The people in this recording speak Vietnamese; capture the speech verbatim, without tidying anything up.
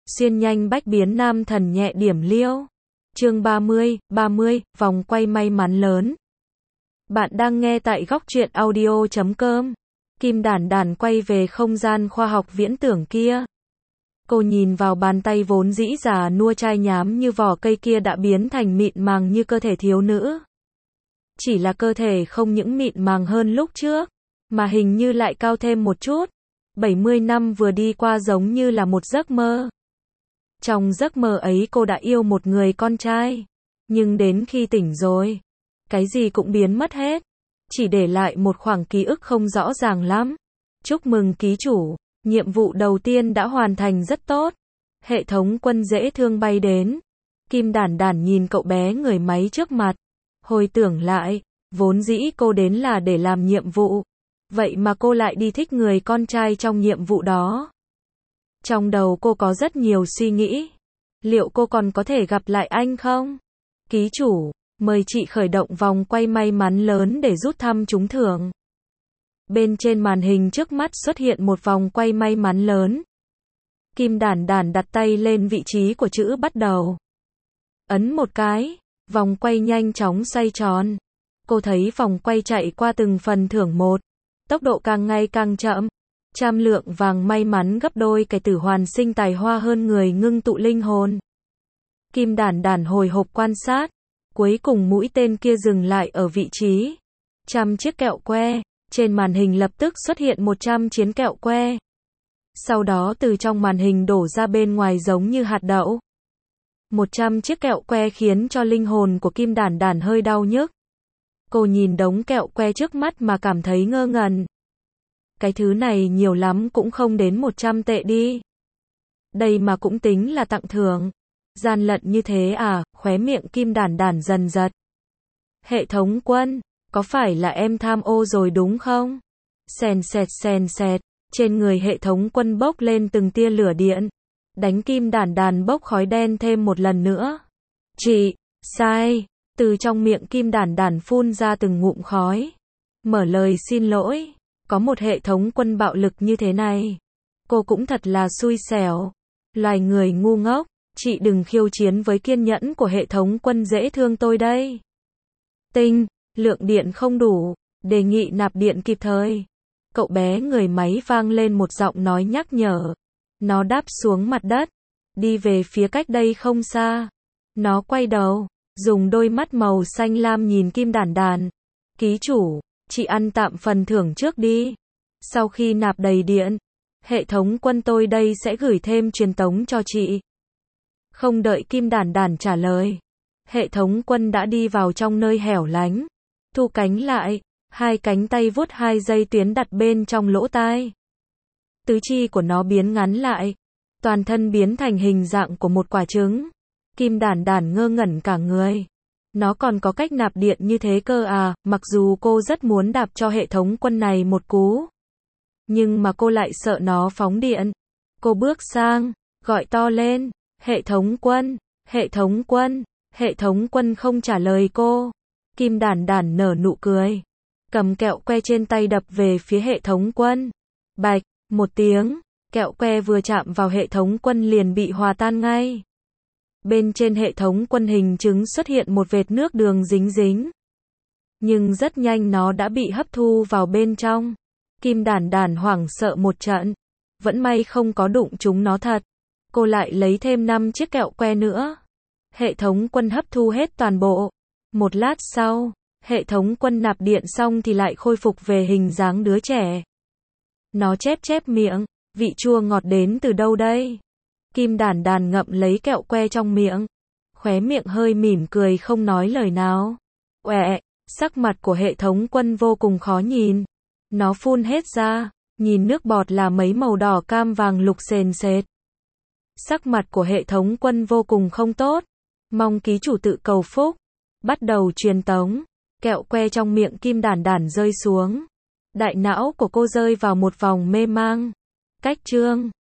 Xuyên nhanh bách biến nam thần nhẹ điểm liêu. Chương ba mươi, ba mươi, vòng quay may mắn lớn. Bạn đang nghe tại góc truyện audio chấm com. Kim Đản Đản quay về không gian khoa học viễn tưởng kia. Cô nhìn vào bàn tay vốn dĩ già nua chai nhám như vỏ cây kia đã biến thành mịn màng như cơ thể thiếu nữ. Chỉ là cơ thể không những mịn màng hơn lúc trước, mà hình như lại cao thêm một chút. bảy mươi năm vừa đi qua giống như là một giấc mơ. Trong giấc mơ ấy cô đã yêu một người con trai. Nhưng đến khi tỉnh rồi, cái gì cũng biến mất hết. Chỉ để lại một khoảng ký ức không rõ ràng lắm. Chúc mừng ký chủ, nhiệm vụ đầu tiên đã hoàn thành rất tốt. Hệ thống quân dễ thương bay đến. Kim Đản Đản nhìn cậu bé người máy trước mặt. Hồi tưởng lại, vốn dĩ cô đến là để làm nhiệm vụ. Vậy mà cô lại đi thích người con trai trong nhiệm vụ đó. Trong đầu cô có rất nhiều suy nghĩ. Liệu cô còn có thể gặp lại anh không? Ký chủ, mời chị khởi động vòng quay may mắn lớn để rút thăm trúng thưởng. Bên trên màn hình trước mắt xuất hiện một vòng quay may mắn lớn. Kim Đản Đản đặt tay lên vị trí của chữ bắt đầu. Ấn một cái, vòng quay nhanh chóng xoay tròn. Cô thấy vòng quay chạy qua từng phần thưởng một. Tốc độ càng ngày càng chậm. Trăm lượng vàng may mắn gấp đôi kẻ tử hoàn sinh tài hoa hơn người ngưng tụ linh hồn. Kim Đản Đản hồi hộp quan sát. Cuối cùng mũi tên kia dừng lại ở vị trí trăm chiếc kẹo que. Trên màn hình lập tức xuất hiện một trăm chiến kẹo que. Sau đó từ trong màn hình đổ ra bên ngoài giống như hạt đậu. một trăm chiếc kẹo que khiến cho linh hồn của Kim Đản Đản hơi đau nhức. Cô nhìn đống kẹo que trước mắt mà cảm thấy ngơ ngẩn. Cái thứ này nhiều lắm cũng không đến một trăm tệ đi. Đây mà cũng tính là tặng thưởng. Gian lận như thế à, khóe miệng Kim Đản Đản dần giật. Hệ thống quân, có phải là em tham ô rồi đúng không? Sèn sẹt sèn sẹt, trên người hệ thống quân bốc lên từng tia lửa điện. Đánh Kim Đản Đản bốc khói đen thêm một lần nữa. Chị, sai, từ trong miệng Kim Đản Đản phun ra từng ngụm khói. Mở lời xin lỗi. Có một hệ thống quân bạo lực như thế này. Cô cũng thật là xui xẻo. Loài người ngu ngốc, chị đừng khiêu chiến với kiên nhẫn của hệ thống quân dễ thương tôi đây. Tinh, lượng điện không đủ, đề nghị nạp điện kịp thời. Cậu bé người máy vang lên một giọng nói nhắc nhở. Nó đáp xuống mặt đất, đi về phía cách đây không xa. Nó quay đầu, dùng đôi mắt màu xanh lam nhìn Kim Đản Đản. Ký chủ, chị ăn tạm phần thưởng trước đi. Sau khi nạp đầy điện, hệ thống quân tôi đây sẽ gửi thêm truyền tống cho chị. Không đợi Kim Đản Đản trả lời, hệ thống quân đã đi vào trong nơi hẻo lánh. Thu cánh lại, hai cánh tay vuốt hai dây tuyến đặt bên trong lỗ tai. Tứ chi của nó biến ngắn lại, toàn thân biến thành hình dạng của một quả trứng. Kim Đản Đản ngơ ngẩn cả người. Nó còn có cách nạp điện như thế cơ à, mặc dù cô rất muốn đạp cho hệ thống quân này một cú. Nhưng mà cô lại sợ nó phóng điện. Cô bước sang, gọi to lên, hệ thống quân, hệ thống quân, hệ thống quân không trả lời cô. Kim Đản Đản nở nụ cười. Cầm kẹo que trên tay đập về phía hệ thống quân. Bạch, một tiếng, kẹo que vừa chạm vào hệ thống quân liền bị hòa tan ngay. Bên trên hệ thống quân hình trứng xuất hiện một vệt nước đường dính dính. Nhưng rất nhanh nó đã bị hấp thu vào bên trong. Kim Đản Đản hoảng sợ một trận. Vẫn may không có đụng trúng nó thật. Cô lại lấy thêm năm chiếc kẹo que nữa. Hệ thống quân hấp thu hết toàn bộ. Một lát sau, hệ thống quân nạp điện xong thì lại khôi phục về hình dáng đứa trẻ. Nó chép chép miệng, vị chua ngọt đến từ đâu đây? Kim Đản Đản ngậm lấy kẹo que trong miệng. Khóe miệng hơi mỉm cười không nói lời nào. Oẹ, sắc mặt của hệ thống quân vô cùng khó nhìn. Nó phun hết ra, nhìn nước bọt là mấy màu đỏ cam vàng lục sền sệt. Sắc mặt của hệ thống quân vô cùng không tốt. Mong ký chủ tự cầu phúc. Bắt đầu truyền tống. Kẹo que trong miệng Kim Đản Đản rơi xuống. Đại não của cô rơi vào một vòng mê mang. Cách chương